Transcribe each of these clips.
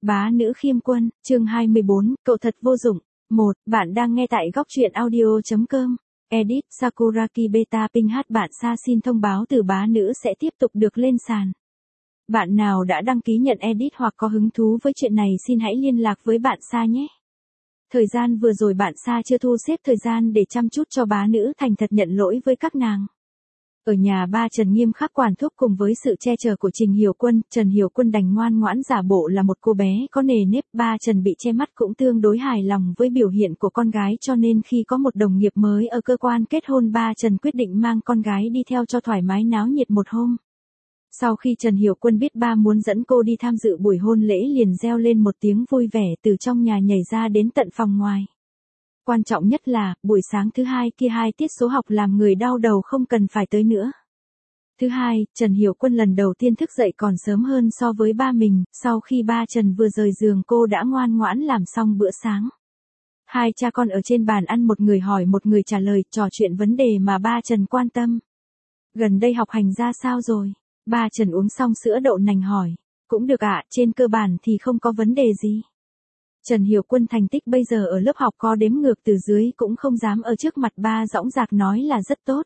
Bá nữ khiêm quân, chương 24, cậu thật vô dụng. 1. Bạn đang nghe tại góc truyện audio.com. Edit Sakuraki Beta Ping hát bạn Sa xin thông báo từ bá nữ sẽ tiếp tục được lên sàn. Bạn nào đã đăng ký nhận edit hoặc có hứng thú với chuyện này xin hãy liên lạc với bạn Sa nhé. Thời gian vừa rồi bạn Sa chưa thu xếp thời gian để chăm chút cho bá nữ, thành thật nhận lỗi với các nàng. Ở nhà ba Trần nghiêm khắc quản thúc cùng với sự che chở của Trình Hiểu Quân, Trần Hiểu Quân đành ngoan ngoãn giả bộ là một cô bé có nề nếp. Ba Trần bị che mắt cũng tương đối hài lòng với biểu hiện của con gái, cho nên khi có một đồng nghiệp mới ở cơ quan kết hôn, ba Trần quyết định mang con gái đi theo cho thoải mái náo nhiệt một hôm. Sau khi Trần Hiểu Quân biết ba muốn dẫn cô đi tham dự buổi hôn lễ liền reo lên một tiếng vui vẻ từ trong nhà nhảy ra đến tận phòng ngoài. Quan trọng nhất là, buổi sáng thứ hai kia 2 tiết số học làm người đau đầu không cần phải tới nữa. Thứ hai, Trần Hiểu Quân lần đầu tiên thức dậy còn sớm hơn so với ba mình, sau khi ba Trần vừa rời giường cô đã ngoan ngoãn làm xong bữa sáng. Hai cha con ở trên bàn ăn, một người hỏi một người trả lời, trò chuyện vấn đề mà ba Trần quan tâm. Gần đây học hành ra sao rồi? Ba Trần uống xong sữa đậu nành hỏi. Cũng được ạ, trên cơ bản thì không có vấn đề gì. Trần Hiểu Quân thành tích bây giờ ở lớp học có đếm ngược từ dưới cũng không dám ở trước mặt ba dõng dạc nói là rất tốt.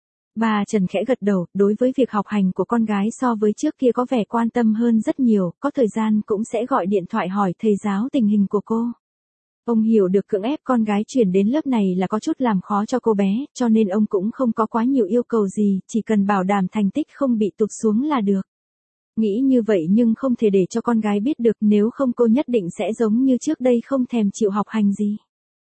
Ba Trần khẽ gật đầu, đối với việc học hành của con gái so với trước kia có vẻ quan tâm hơn rất nhiều, có thời gian cũng sẽ gọi điện thoại hỏi thầy giáo tình hình của cô. Ông hiểu được cưỡng ép con gái chuyển đến lớp này là có chút làm khó cho cô bé, cho nên ông cũng không có quá nhiều yêu cầu gì, chỉ cần bảo đảm thành tích không bị tụt xuống là được. Nghĩ như vậy nhưng không thể để cho con gái biết được, nếu không cô nhất định sẽ giống như trước đây không thèm chịu học hành gì.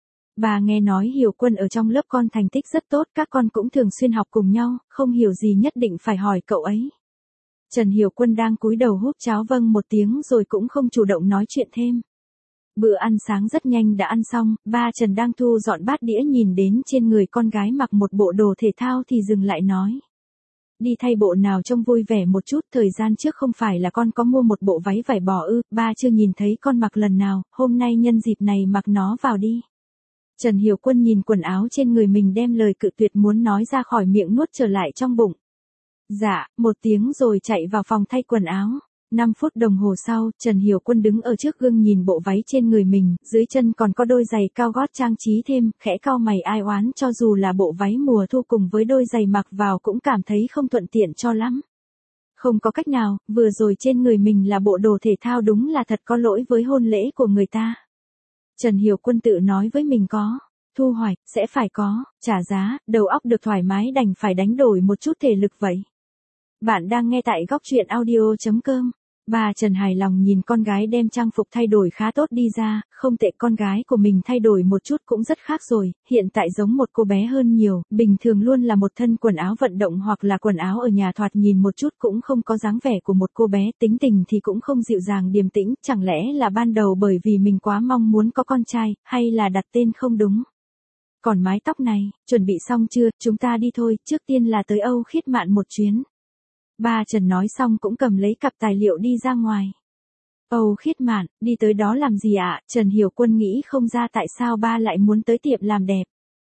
Bà nghe nói Hiểu Quân ở trong lớp con thành tích rất tốt, các con cũng thường xuyên học cùng nhau, không hiểu gì nhất định phải hỏi cậu ấy. Trần Hiểu Quân đang cúi đầu húp cháo vâng một tiếng rồi cũng không chủ động nói chuyện thêm. Bữa ăn sáng rất nhanh đã ăn xong, ba Trần đang thu dọn bát đĩa nhìn đến trên người con gái mặc một bộ đồ thể thao thì dừng lại nói. Đi thay bộ nào trông vui vẻ một chút, thời gian trước không phải là con có mua một bộ váy vải bò ư? Ba chưa nhìn thấy con mặc lần nào, hôm nay nhân dịp này mặc nó vào đi. Trần Hiểu Quân nhìn quần áo trên người mình, đem lời cự tuyệt muốn nói ra khỏi miệng nuốt trở lại trong bụng. Dạ, một tiếng rồi chạy vào phòng thay quần áo. 5 phút đồng hồ sau, Trần Hiểu Quân đứng ở trước gương nhìn bộ váy trên người mình, dưới chân còn có đôi giày cao gót trang trí thêm, khẽ cau mày ai oán, cho dù là bộ váy mùa thu cùng với đôi giày mặc vào cũng cảm thấy không thuận tiện cho lắm. Không có cách nào, vừa rồi trên người mình là bộ đồ thể thao, đúng là thật có lỗi với hôn lễ của người ta. Trần Hiểu Quân tự nói với mình có thu hoạch, sẽ phải có trả giá, đầu óc được thoải mái đành phải đánh đổi một chút thể lực vậy. Bạn đang nghe tại góc truyện audio.com. Bà Trần hài lòng nhìn con gái đem trang phục thay đổi khá tốt đi ra, không tệ, con gái của mình thay đổi một chút cũng rất khác rồi, hiện tại giống một cô bé hơn nhiều, bình thường luôn là một thân quần áo vận động hoặc là quần áo ở nhà, thoạt nhìn một chút cũng không có dáng vẻ của một cô bé, tính tình thì cũng không dịu dàng điềm tĩnh, chẳng lẽ là ban đầu bởi vì mình quá mong muốn có con trai, hay là đặt tên không đúng. Còn mái tóc này, chuẩn bị xong chưa, chúng ta đi thôi, trước tiên là tới Âu Khiết Mạn một chuyến. Ba Trần nói xong cũng cầm lấy cặp tài liệu đi ra ngoài. Âu Khiết Mạn, đi tới đó làm gì ạ? Trần Hiểu Quân nghĩ không ra tại sao ba lại muốn tới tiệm làm đẹp.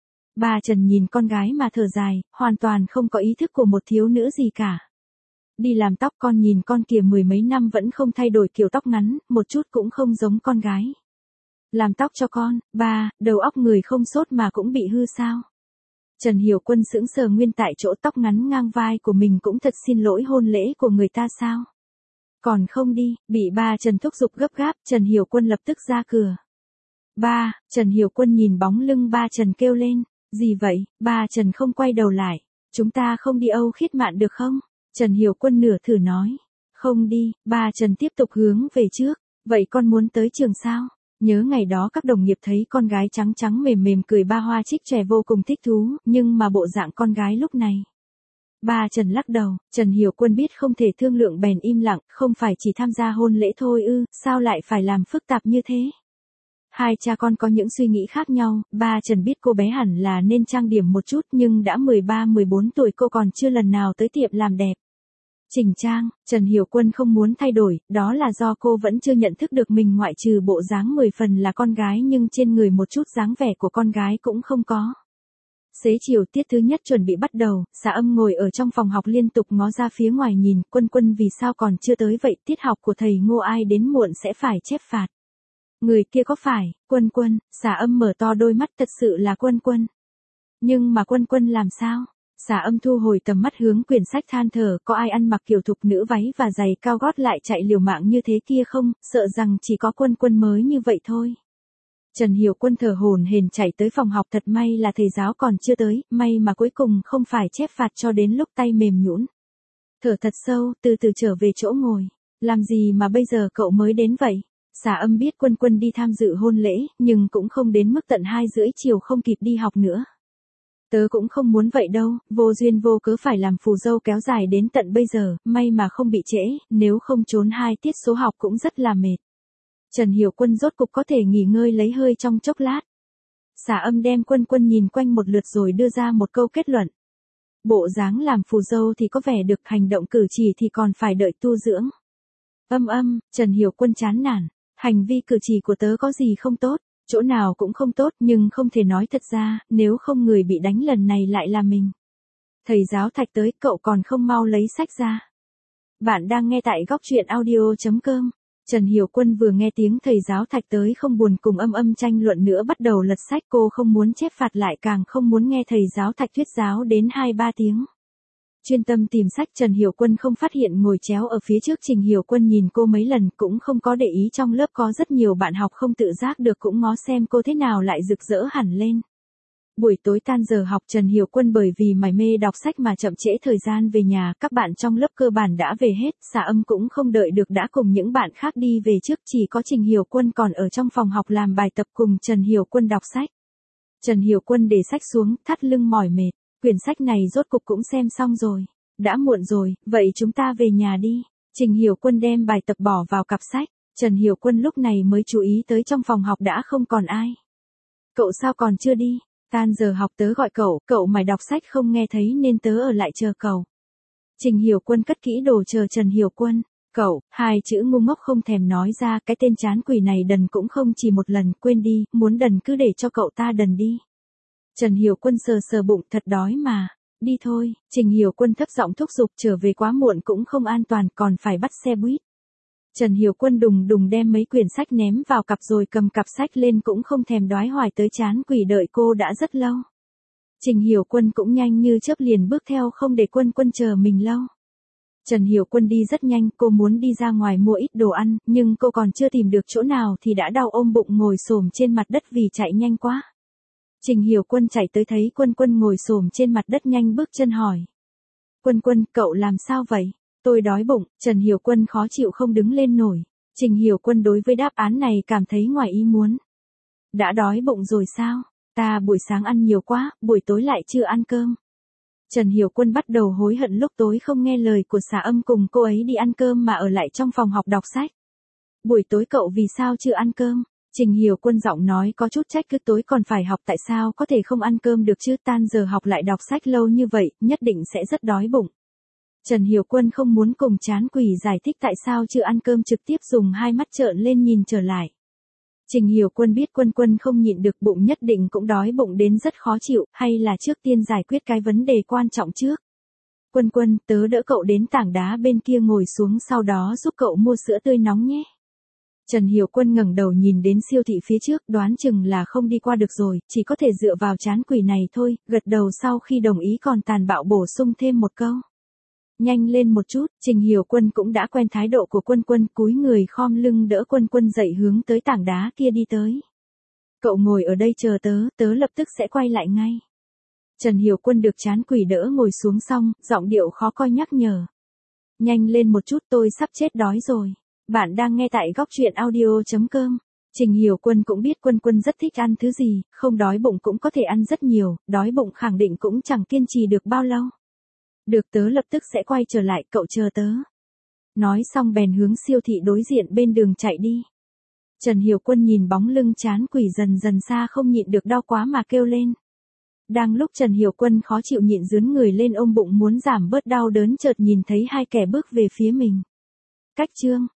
Ba Trần nhìn con gái mà thở dài, hoàn toàn không có ý thức của một thiếu nữ gì cả. Đi làm tóc, con nhìn con kìa, 10 mấy năm vẫn không thay đổi kiểu tóc ngắn, một chút cũng không giống con gái. Làm tóc cho con, ba, đầu óc người không sốt mà cũng bị hư sao? Trần Hiểu Quân sững sờ nguyên tại chỗ, tóc ngắn ngang vai của mình cũng thật xin lỗi hôn lễ của người ta sao? Còn không đi, bị ba Trần thúc giục gấp gáp, Trần Hiểu Quân lập tức ra cửa. Ba, Trần Hiểu Quân nhìn bóng lưng ba Trần kêu lên, gì vậy? Ba Trần không quay đầu lại, chúng ta không đi Âu Khiết Mạn được không? Trần Hiểu Quân nửa thử nói, không đi, ba Trần tiếp tục hướng về trước, vậy con muốn tới trường sao? Nhớ ngày đó các đồng nghiệp thấy con gái trắng trắng mềm mềm cười ba hoa trích trẻ vô cùng thích thú, nhưng mà bộ dạng con gái lúc này. Ba Trần lắc đầu, Trần Hiểu Quân biết không thể thương lượng bèn im lặng, không phải chỉ tham gia hôn lễ thôi ư, sao lại phải làm phức tạp như thế? Hai cha con có những suy nghĩ khác nhau, ba Trần biết cô bé hẳn là nên trang điểm một chút, nhưng đã 13-14 tuổi cô còn chưa lần nào tới tiệm làm đẹp. Chỉnh trang, Trần Hiểu Quân không muốn thay đổi, đó là do cô vẫn chưa nhận thức được mình ngoại trừ bộ dáng 10 phần là con gái nhưng trên người một chút dáng vẻ của con gái cũng không có. Xế chiều tiết thứ nhất chuẩn bị bắt đầu, Xà Âm ngồi ở trong phòng học liên tục ngó ra phía ngoài nhìn, Quân Quân vì sao còn chưa tới vậy, tiết học của thầy Ngô ai đến muộn sẽ phải chép phạt. Người kia có phải, Quân Quân, Xà Âm mở to đôi mắt, thật sự là Quân Quân. Nhưng mà Quân Quân làm sao? Xà Âm thu hồi tầm mắt hướng quyển sách than thở, có ai ăn mặc kiểu thục nữ váy và giày cao gót lại chạy liều mạng như thế kia không, sợ rằng chỉ có Quân Quân mới như vậy thôi. Trần Hiểu Quân thở hổn hển chạy tới phòng học, thật may là thầy giáo còn chưa tới, may mà cuối cùng không phải chép phạt cho đến lúc tay mềm nhũn. Thở thật sâu, từ từ trở về chỗ ngồi. Làm gì mà bây giờ cậu mới đến vậy? Xà Âm biết Quân Quân đi tham dự hôn lễ, nhưng cũng không đến mức tận 2:30 chiều không kịp đi học nữa. Tớ cũng không muốn vậy đâu, vô duyên vô cớ phải làm phù dâu kéo dài đến tận bây giờ, may mà không bị trễ, nếu không trốn 2 tiết số học cũng rất là mệt. Trần Hiểu Quân rốt cục có thể nghỉ ngơi lấy hơi trong chốc lát. Xà Âm đem Quân Quân nhìn quanh một lượt rồi đưa ra một câu kết luận. Bộ dáng làm phù dâu thì có vẻ được, hành động cử chỉ thì còn phải đợi tu dưỡng. Trần Hiểu Quân chán nản, hành vi cử chỉ của tớ có gì không tốt, chỗ nào cũng không tốt, nhưng không thể nói thật ra, nếu không người bị đánh lần này lại là mình. Thầy giáo Thạch tới, cậu còn không mau lấy sách ra. Bạn đang nghe tại góc truyện audio.com. Trần Hiểu Quân vừa nghe tiếng thầy giáo Thạch tới không buồn cùng tranh luận nữa, bắt đầu lật sách, cô không muốn chép phạt lại càng không muốn nghe thầy giáo Thạch thuyết giáo đến 2-3 tiếng. Chuyên tâm tìm sách, Trần Hiểu Quân không phát hiện ngồi chéo ở phía trước Trình Hiểu Quân nhìn cô mấy lần, cũng không có để ý trong lớp có rất nhiều bạn học không tự giác được cũng ngó xem cô thế nào lại rực rỡ hẳn lên. Buổi tối tan giờ học, Trần Hiểu Quân bởi vì mải mê đọc sách mà chậm trễ thời gian về nhà, các bạn trong lớp cơ bản đã về hết, Xà Âm cũng không đợi được đã cùng những bạn khác đi về trước, chỉ có Trình Hiểu Quân còn ở trong phòng học làm bài tập cùng Trần Hiểu Quân đọc sách. Trần Hiểu Quân để sách xuống, thắt lưng mỏi mệt, quyển sách này rốt cục cũng xem xong rồi. Đã muộn rồi, vậy chúng ta về nhà đi. Trình Hiểu Quân đem bài tập bỏ vào cặp sách, Trần Hiểu Quân lúc này mới chú ý tới trong phòng học đã không còn ai. Cậu sao còn chưa đi? Tan giờ học tớ gọi cậu mày đọc sách không nghe thấy nên tớ ở lại chờ cậu. Trình Hiểu Quân cất kỹ đồ chờ Trần Hiểu Quân. Cậu, 2 chữ ngu ngốc không thèm nói ra, cái tên chán quỷ này đần cũng không chỉ một lần, quên đi, muốn đần cứ để cho cậu ta đần đi. Trần Hiểu Quân sờ sờ bụng, thật đói mà. Đi thôi, Trình Hiểu Quân thấp giọng thúc giục, trở về quá muộn cũng không an toàn, còn phải bắt xe buýt. Trần Hiểu Quân đùng đùng đem mấy quyển sách ném vào cặp rồi cầm cặp sách lên, cũng không thèm đoái hoài tới chán quỷ đợi cô đã rất lâu. Trình Hiểu Quân cũng nhanh như chớp liền bước theo, không để Quân Quân chờ mình lâu. Trần Hiểu Quân đi rất nhanh, cô muốn đi ra ngoài mua ít đồ ăn, nhưng cô còn chưa tìm được chỗ nào thì đã đau ôm bụng ngồi xổm trên mặt đất vì chạy nhanh quá. Trình Hiểu Quân chạy tới thấy Quân Quân ngồi xổm trên mặt đất, nhanh bước chân hỏi. Quân Quân, cậu làm sao vậy? Tôi đói bụng. Trần Hiểu Quân khó chịu không đứng lên nổi. Trình Hiểu Quân đối với đáp án này cảm thấy ngoài ý muốn. Đã đói bụng rồi sao? Ta buổi sáng ăn nhiều quá, buổi tối lại chưa ăn cơm. Trần Hiểu Quân bắt đầu hối hận lúc tối không nghe lời của Xà Âm cùng cô ấy đi ăn cơm mà ở lại trong phòng học đọc sách. Buổi tối cậu vì sao chưa ăn cơm? Trình Hiểu Quân giọng nói có chút trách cứ, tối còn phải học tại sao có thể không ăn cơm được chứ, tan giờ học lại đọc sách lâu như vậy, nhất định sẽ rất đói bụng. Trần Hiểu Quân không muốn cùng chán quỷ giải thích tại sao chưa ăn cơm, trực tiếp dùng hai mắt trợn lên nhìn trở lại. Trình Hiểu Quân biết Quân Quân không nhịn được, bụng nhất định cũng đói bụng đến rất khó chịu, hay là trước tiên giải quyết cái vấn đề quan trọng trước. Quân Quân, tớ đỡ cậu đến tảng đá bên kia ngồi xuống, sau đó giúp cậu mua sữa tươi nóng nhé. Trần Hiểu Quân ngẩng đầu nhìn đến siêu thị phía trước, đoán chừng là không đi qua được rồi, chỉ có thể dựa vào chán quỷ này thôi, gật đầu sau khi đồng ý còn tàn bạo bổ sung thêm một câu. Nhanh lên một chút. Trình Hiểu Quân cũng đã quen thái độ của Quân Quân, cúi người khom lưng đỡ Quân Quân dậy hướng tới tảng đá kia đi tới. Cậu ngồi ở đây chờ tớ lập tức sẽ quay lại ngay. Trần Hiểu Quân được chán quỷ đỡ ngồi xuống xong, giọng điệu khó coi nhắc nhở. Nhanh lên một chút, tôi sắp chết đói rồi. Bạn đang nghe tại góc truyện audio.com. Trình Hiểu Quân cũng biết Quân Quân rất thích ăn thứ gì, không đói bụng cũng có thể ăn rất nhiều, đói bụng khẳng định cũng chẳng kiên trì được bao lâu. Được, tớ lập tức sẽ quay trở lại, cậu chờ tớ. Nói xong bèn hướng siêu thị đối diện bên đường chạy đi. Trần Hiểu Quân nhìn bóng lưng chán quỷ dần dần xa không nhịn được đau quá mà kêu lên. Đang lúc Trần Hiểu Quân khó chịu nhịn dướn người lên ôm bụng muốn giảm bớt đau đớn, chợt nhìn thấy hai kẻ bước về phía mình. Cách chương